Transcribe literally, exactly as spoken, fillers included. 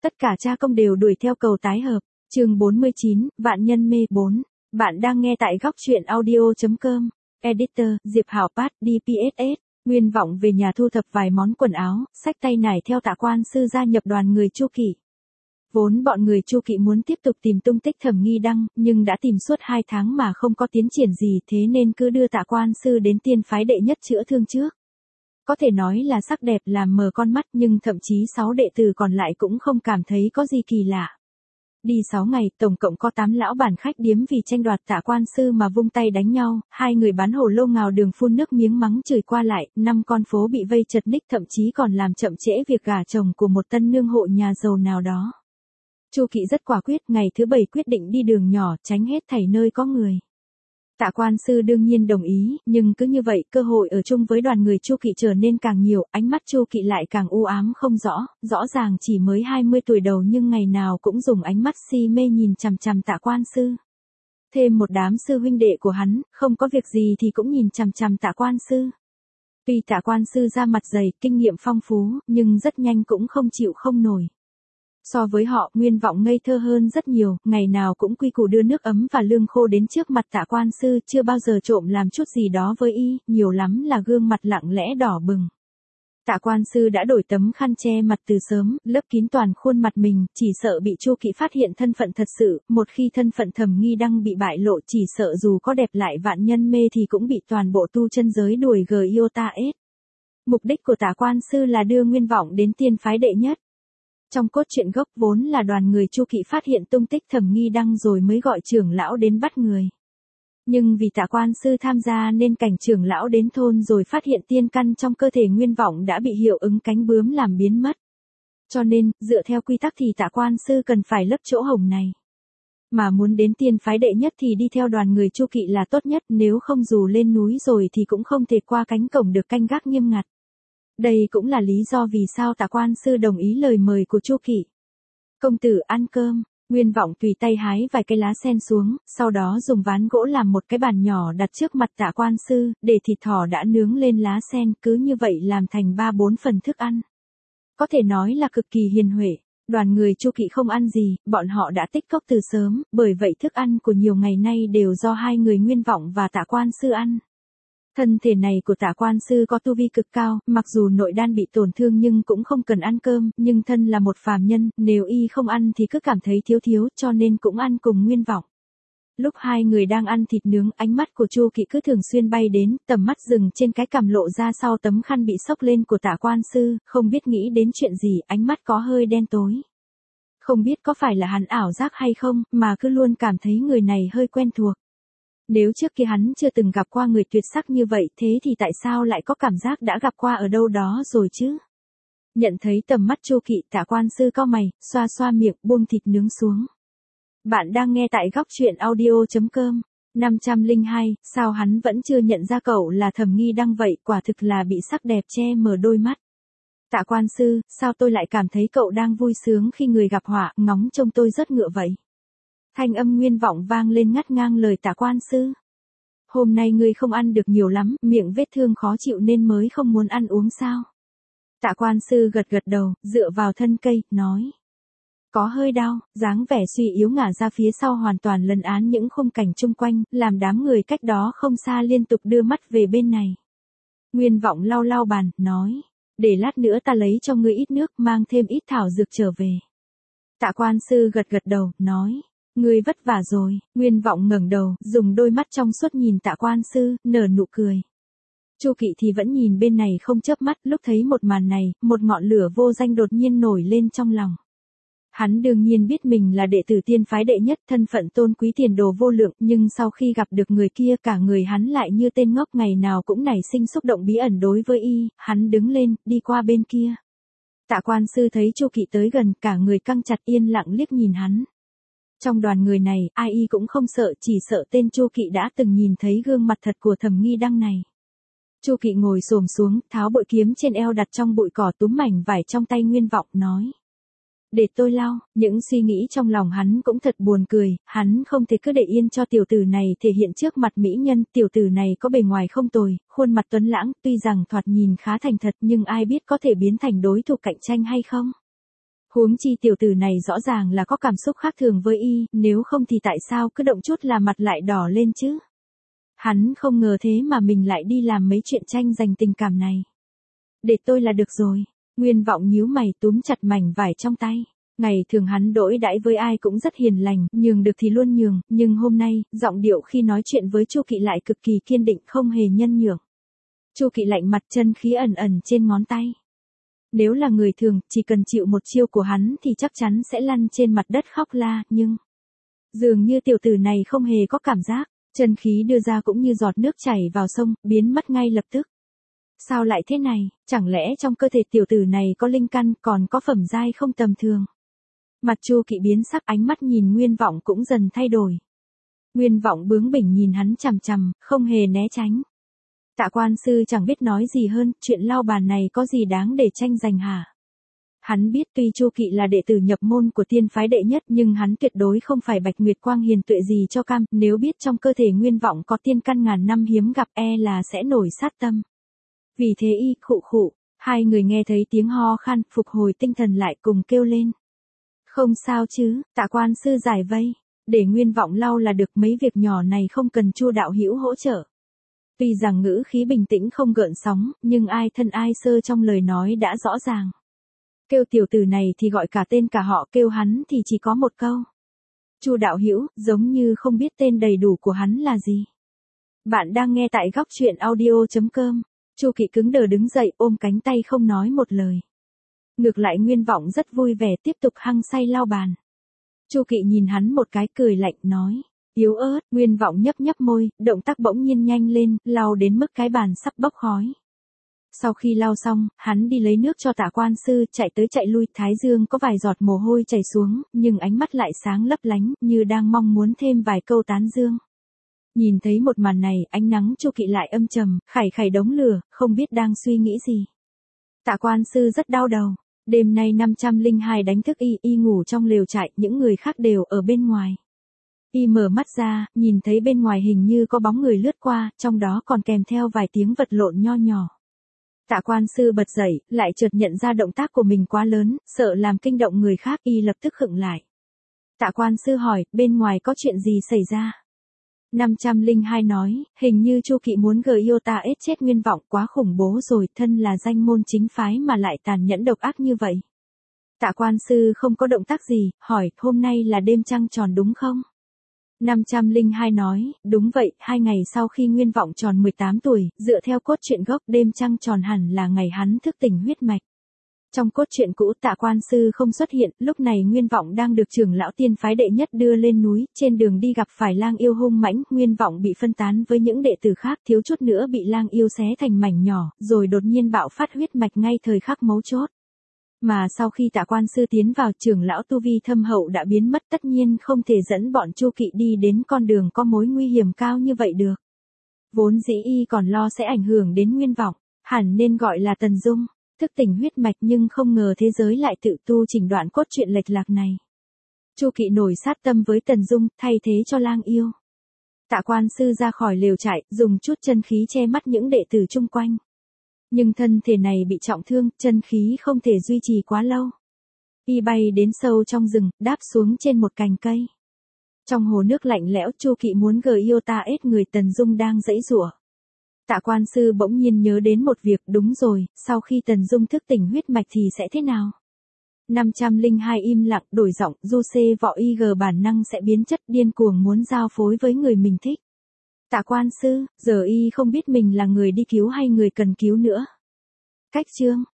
Tất cả cha công đều đuổi theo cầu tái hợp. Chương bốn mươi chín, Vạn nhân mê bốn. Bạn đang nghe tại góc truyện audio chấm com. Editor, Diệp Hảo Pát, đê pê ét ét. Nguyên vọng về nhà thu thập vài món quần áo, xách tay nải theo Tạ Quan Sư gia nhập đoàn người Chu Kỵ. Vốn bọn người Chu Kỵ muốn tiếp tục tìm tung tích Thẩm Nghi Đăng, nhưng đã tìm suốt hai tháng mà không có tiến triển gì, thế nên cứ đưa Tạ Quan Sư đến tiên phái đệ nhất chữa thương trước. Có thể nói là sắc đẹp làm mờ con mắt, nhưng thậm chí sáu đệ tử còn lại cũng không cảm thấy có gì kỳ lạ. Đi sáu ngày, tổng cộng có tám lão bản khách điếm vì tranh đoạt Tạ Quan Sư mà vung tay đánh nhau, hai người bán hổ lô ngào đường phun nước miếng mắng chửi qua lại, năm con phố bị vây chật ních, thậm chí còn làm chậm trễ việc gả chồng của một tân nương hộ nhà giàu nào đó. Chu Kỵ rất quả quyết, ngày thứ bảy quyết định đi đường nhỏ, tránh hết thảy nơi có người. Tạ Quan Sư đương nhiên đồng ý, nhưng cứ như vậy, cơ hội ở chung với đoàn người Chu Kỵ trở nên càng nhiều, ánh mắt Chu Kỵ lại càng u ám không rõ, rõ ràng chỉ mới hai mươi tuổi đầu nhưng ngày nào cũng dùng ánh mắt si mê nhìn chằm chằm Tạ Quan Sư. Thêm một đám sư huynh đệ của hắn, không có việc gì thì cũng nhìn chằm chằm Tạ Quan Sư. Tuy Tạ Quan Sư ra mặt dày, kinh nghiệm phong phú, nhưng rất nhanh cũng không chịu không nổi. So với họ, Nguyên vọng ngây thơ hơn rất nhiều, ngày nào cũng quy củ đưa nước ấm và lương khô đến trước mặt Tạ Quan Sư, chưa bao giờ trộm làm chút gì đó với y, nhiều lắm là gương mặt lặng lẽ đỏ bừng. Tạ Quan Sư đã đổi tấm khăn che mặt từ sớm, lấp kín toàn khuôn mặt mình, chỉ sợ bị Chu Kỵ phát hiện thân phận thật sự, một khi thân phận Thẩm Nghi Đăng bị bại lộ, chỉ sợ dù có đẹp lại vạn nhân mê thì cũng bị toàn bộ tu chân giới đuổi gờ yêu ta ết. Mục đích của Tạ Quan Sư là đưa Nguyên vọng đến tiên phái đệ nhất. Trong cốt truyện gốc vốn là đoàn người Chu Kỵ phát hiện tung tích Thẩm Nghi Đăng rồi mới gọi trưởng lão đến bắt người. Nhưng vì Tạ Quan Sư tham gia nên cảnh trưởng lão đến thôn rồi phát hiện tiên căn trong cơ thể Nguyên vọng đã bị hiệu ứng cánh bướm làm biến mất. Cho nên, dựa theo quy tắc thì Tạ Quan Sư cần phải lấp chỗ hổng này. Mà muốn đến tiên phái đệ nhất thì đi theo đoàn người Chu Kỵ là tốt nhất, nếu không dù lên núi rồi thì cũng không thể qua cánh cổng được canh gác nghiêm ngặt. Đây cũng là lý do vì sao Tạ Quan Sư đồng ý lời mời của Chu Kỵ. Công tử ăn cơm, Nguyên vọng tùy tay hái vài cây lá sen xuống, sau đó dùng ván gỗ làm một cái bàn nhỏ đặt trước mặt Tạ Quan Sư, để thịt thỏ đã nướng lên lá sen, cứ như vậy làm thành ba bốn phần thức ăn. Có thể nói là cực kỳ hiền huệ. Đoàn người Chu Kỵ không ăn gì, bọn họ đã tích cóp từ sớm, bởi vậy thức ăn của nhiều ngày nay đều do hai người Nguyên vọng và Tạ Quan Sư ăn. Thân thể này của Tạ Quan Sư có tu vi cực cao, mặc dù nội đan bị tổn thương nhưng cũng không cần ăn cơm, nhưng thân là một phàm nhân, nếu y không ăn thì cứ cảm thấy thiếu thiếu, cho nên cũng ăn cùng Nguyên vọng. Lúc hai người đang ăn thịt nướng, ánh mắt của Chu Kỵ cứ thường xuyên bay đến, tầm mắt dừng trên cái cằm lộ ra sau tấm khăn bị xốc lên của Tạ Quan Sư, không biết nghĩ đến chuyện gì, ánh mắt có hơi đen tối. Không biết có phải là hắn ảo giác hay không, mà cứ luôn cảm thấy người này hơi quen thuộc. Nếu trước kia hắn chưa từng gặp qua người tuyệt sắc như vậy, thế thì tại sao lại có cảm giác đã gặp qua ở đâu đó rồi chứ? Nhận thấy tầm mắt Chu Kỵ, Tạ Quan Sư cau mày, xoa xoa miệng, buông thịt nướng xuống. Bạn đang nghe tại góc truyện audio chấm com. năm trăm lẻ hai, sao hắn vẫn chưa nhận ra cậu là Thẩm Nghi Đăng vậy, quả thực là bị sắc đẹp che mờ đôi mắt. Tạ Quan Sư, sao tôi lại cảm thấy cậu đang vui sướng khi người gặp họa, ngóng trông tôi rất ngựa vậy? Thanh âm Nguyên vọng vang lên ngắt ngang lời Tạ Quan Sư. Hôm nay ngươi không ăn được nhiều lắm, miệng vết thương khó chịu nên mới không muốn ăn uống sao? Tạ Quan Sư gật gật đầu, dựa vào thân cây, nói. Có hơi đau, dáng vẻ suy yếu ngả ra phía sau hoàn toàn lấn án những khung cảnh chung quanh, làm đám người cách đó không xa liên tục đưa mắt về bên này. Nguyên vọng lau lau bàn, nói. Để lát nữa ta lấy cho ngươi ít nước, mang thêm ít thảo dược trở về. Tạ Quan Sư gật gật đầu, nói. Ngươi vất vả rồi. Nguyên vọng ngẩng đầu, dùng đôi mắt trong suốt nhìn Tạ Quan Sư, nở nụ cười. Chu Kỵ thì vẫn nhìn bên này không chớp mắt, lúc thấy một màn này, một ngọn lửa vô danh đột nhiên nổi lên trong lòng. Hắn đương nhiên biết mình là đệ tử tiên phái đệ nhất, thân phận tôn quý tiền đồ vô lượng, nhưng sau khi gặp được người kia cả người hắn lại như tên ngốc, ngày nào cũng nảy sinh xúc động bí ẩn đối với y, hắn đứng lên, đi qua bên kia. Tạ Quan Sư thấy Chu Kỵ tới gần, cả người căng chặt yên lặng liếc nhìn hắn. Trong đoàn người này, ai y cũng không sợ, chỉ sợ tên Chu Kỵ đã từng nhìn thấy gương mặt thật của Thẩm Nghi Đăng này. Chu Kỵ ngồi xổm xuống, tháo bội kiếm trên eo đặt trong bụi cỏ, túm mảnh vải trong tay Nguyên vọng, nói. Để tôi lau, những suy nghĩ trong lòng hắn cũng thật buồn cười, hắn không thể cứ để yên cho tiểu tử này thể hiện trước mặt mỹ nhân, tiểu tử này có bề ngoài không tồi, khuôn mặt tuấn lãng, tuy rằng thoạt nhìn khá thành thật nhưng ai biết có thể biến thành đối thủ cạnh tranh hay không. Huống chi tiểu tử này rõ ràng là có cảm xúc khác thường với y, nếu không thì tại sao cứ động chút là mặt lại đỏ lên chứ? Hắn không ngờ thế mà mình lại đi làm mấy chuyện tranh giành tình cảm này. Để tôi là được rồi. Nguyên Vọng nhíu mày túm chặt mảnh vải trong tay. Ngày thường hắn đối đãi với ai cũng rất hiền lành, nhường được thì luôn nhường, nhưng hôm nay, giọng điệu khi nói chuyện với Chu Kỵ lại cực kỳ kiên định, không hề nhân nhượng. Chu Kỵ lạnh mặt, chân khí ẩn ẩn trên ngón tay. Nếu là người thường, chỉ cần chịu một chiêu của hắn thì chắc chắn sẽ lăn trên mặt đất khóc la, nhưng dường như tiểu tử này không hề có cảm giác, chân khí đưa ra cũng như giọt nước chảy vào sông, biến mất ngay lập tức. Sao lại thế này, chẳng lẽ trong cơ thể tiểu tử này có linh căn, còn có phẩm giai không tầm thường? Mặt Chu Kỵ biến sắc, ánh mắt nhìn Nguyên Vọng cũng dần thay đổi. Nguyên Vọng bướng bỉnh nhìn hắn chằm chằm, không hề né tránh. Tạ quan sư chẳng biết nói gì hơn, chuyện lau bàn này có gì đáng để tranh giành hả? Hắn biết tuy Chu Kỵ là đệ tử nhập môn của tiên phái đệ nhất, nhưng hắn tuyệt đối không phải Bạch Nguyệt Quang hiền tuệ gì cho cam, nếu biết trong cơ thể Nguyên Vọng có tiên căn ngàn năm hiếm gặp e là sẽ nổi sát tâm. Vì thế y khụ khụ, hai người nghe thấy tiếng ho khan, phục hồi tinh thần lại cùng kêu lên. Không sao chứ, Tạ quan sư giải vây, để Nguyên Vọng lau là được, mấy việc nhỏ này không cần Chu đạo hữu hỗ trợ. Tuy rằng ngữ khí bình tĩnh không gợn sóng, nhưng ai thân ai sơ trong lời nói đã rõ ràng. Kêu tiểu tử này thì gọi cả tên cả họ, kêu hắn thì chỉ có một câu. Chu đạo hữu, giống như không biết tên đầy đủ của hắn là gì. Bạn đang nghe tại góc truyện audio chấm com. Chu Kỵ cứng đờ đứng dậy, ôm cánh tay không nói một lời. Ngược lại Nguyên Vọng rất vui vẻ tiếp tục hăng say lau bàn. Chu Kỵ nhìn hắn một cái cười lạnh nói. Yếu ớt, Nguyên Vọng nhấp nhấp môi, động tác bỗng nhiên nhanh lên, lau đến mức cái bàn sắp bốc khói. Sau khi lau xong, hắn đi lấy nước cho Tạ quan sư, chạy tới chạy lui, thái dương có vài giọt mồ hôi chảy xuống, nhưng ánh mắt lại sáng lấp lánh, như đang mong muốn thêm vài câu tán dương. Nhìn thấy một màn này, ánh nắng Chu Kỵ lại âm trầm, khải khải đống lửa, không biết đang suy nghĩ gì. Tạ quan sư rất đau đầu. Đêm nay năm trăm lẻ hai đánh thức y, y ngủ trong lều trại, những người khác đều ở bên ngoài. Y mở mắt ra, nhìn thấy bên ngoài hình như có bóng người lướt qua, trong đó còn kèm theo vài tiếng vật lộn nho nhỏ. Tạ quan sư bật dậy, lại chợt nhận ra động tác của mình quá lớn, sợ làm kinh động người khác, y lập tức khựng lại. Tạ quan sư hỏi, bên ngoài có chuyện gì xảy ra? năm trăm lẻ hai nói, hình như Chu Kỵ muốn gờ yêu ta ết chết Nguyên Vọng, quá khủng bố rồi, thân là danh môn chính phái mà lại tàn nhẫn độc ác như vậy. Tạ quan sư không có động tác gì, hỏi, hôm nay là đêm trăng tròn đúng không? năm trăm lẻ hai nói, đúng vậy, hai ngày sau khi Nguyên Vọng tròn mười tám tuổi, dựa theo cốt truyện gốc đêm trăng tròn hẳn là ngày hắn thức tỉnh huyết mạch. Trong cốt truyện cũ Tạ quan sư không xuất hiện, lúc này Nguyên Vọng đang được trưởng lão tiên phái đệ nhất đưa lên núi, trên đường đi gặp phải lang yêu hung mãnh, Nguyên Vọng bị phân tán với những đệ tử khác, thiếu chút nữa bị lang yêu xé thành mảnh nhỏ, rồi đột nhiên bạo phát huyết mạch ngay thời khắc mấu chốt. Mà sau khi Tạ quan sư tiến vào, trưởng lão tu vi thâm hậu đã biến mất, tất nhiên không thể dẫn bọn Chu Kỵ đi đến con đường có mối nguy hiểm cao như vậy được. Vốn dĩ y còn lo sẽ ảnh hưởng đến Nguyên Vọng, hẳn nên gọi là Tần Dung, thức tỉnh huyết mạch, nhưng không ngờ thế giới lại tự tu chỉnh đoạn cốt truyện lệch lạc này. Chu Kỵ nổi sát tâm với Tần Dung, thay thế cho lang yêu. Tạ quan sư ra khỏi lều trại, dùng chút chân khí che mắt những đệ tử chung quanh. Nhưng thân thể này bị trọng thương, chân khí không thể duy trì quá lâu. Y bay đến sâu trong rừng, đáp xuống trên một cành cây. Trong hồ nước lạnh lẽo, Chu Kỵ muốn gờ yêu ta ết người Tần Dung đang giãy giụa. Tạ quan sư bỗng nhiên nhớ đến một việc, đúng rồi, sau khi Tần Dung thức tỉnh huyết mạch thì sẽ thế nào? năm trăm lẻ hai im lặng, đổi giọng, du xê võ y gờ bản năng sẽ biến chất, điên cuồng muốn giao phối với người mình thích. Tạ quan sư, giờ y không biết mình là người đi cứu hay người cần cứu nữa. Cách chương